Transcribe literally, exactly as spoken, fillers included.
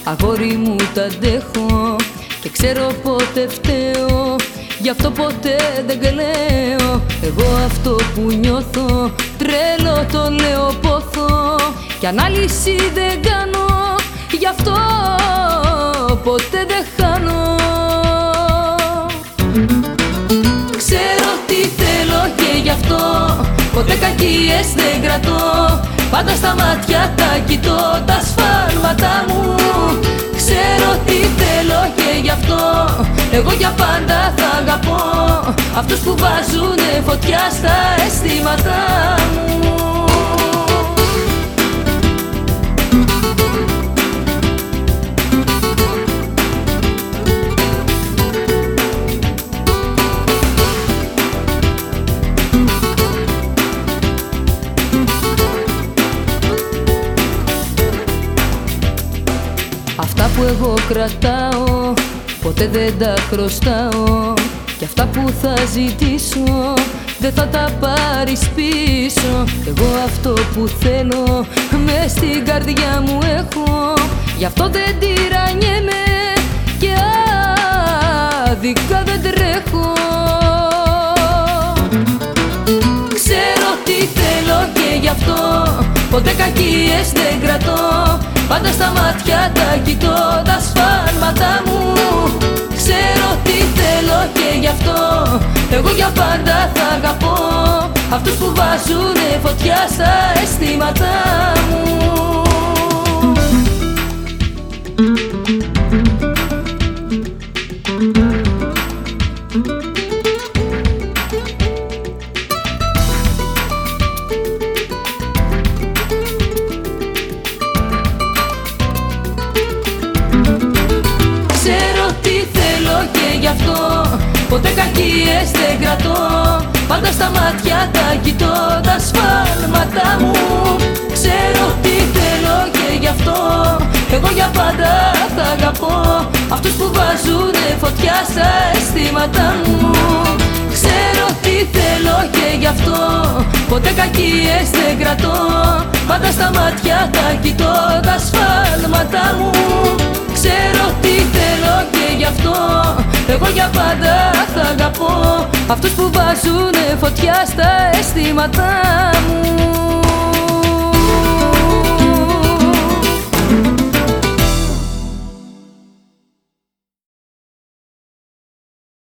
αγόρι μου τα αντέχω και ξέρω πότε φταίω, γι' αυτό ποτέ δεν κλαίω. Εγώ αυτό που νιώθω τρέλο το λέω πόθο, κι ανάλυση δεν κάνω, γι' αυτό ποτέ δεν χάνω. Ξέρω τι θέλω και γι' αυτό ποτέ κακίες δεν κρατώ, πάντα στα μάτια τα κοιτώ τα σφάλματα μου. Ξέρω τι θέλω και γι' αυτό εγώ για πάντα θα αγαπώ αυτούς που βάζουνε φωτιά στα αισθήματά μου. Αυτά που εγώ κρατάω ποτέ δεν τα χρωστάω, κι αυτά που θα ζητήσω δεν θα τα πάρεις πίσω. Εγώ αυτό που θέλω μες στην καρδιά μου έχω, γι' αυτό δεν τυραννιέμαι και άδικα δεν τρέχω. Ξέρω τι θέλω και γι' αυτό ποτέ κακίες δεν κρατώ, πάντα στα μάτια τα κοιτώ τα σφάλματα μου. Ξέρω τι θέλω και γι' αυτό εγώ για πάντα θα αγαπώ αυτούς που βάζουνε φωτιά στα αισθήματά μου. Ξέρω τι θέλω και γι' αυτό ποτέ κακίες δεν κρατώ, πάντα στα μάτια τα κοιτώ τα σφάλματα μου. Ξέρω τι θέλω και γι' αυτό εγώ για πάντα θα αγαπώ αυτούς που βάζουνε φωτιά στα αισθήματά μου. Ξέρω τι θέλω και γι' αυτό ποτέ κακίες δεν κρατώ, πάντα στα μάτια τα κοιτώ τα σφάλματα μου. Ξέρω τι θέλω και γι' αυτό εγώ για πάντα θα αγαπώ αυτούς που βάζουνε φωτιά στα αισθήματά μου.